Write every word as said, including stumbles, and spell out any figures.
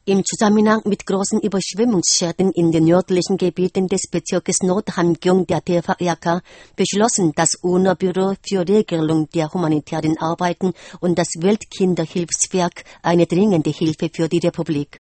Im Zusammenhang mit großen Überschwemmungsschäden in den nördlichen Gebieten des Bezirkes Nordhamgyong der T V R K beschlossen das UNO-Büro für Regelung der humanitären Arbeiten und das Weltkinderhilfswerk eine dringende Hilfe für die Republik.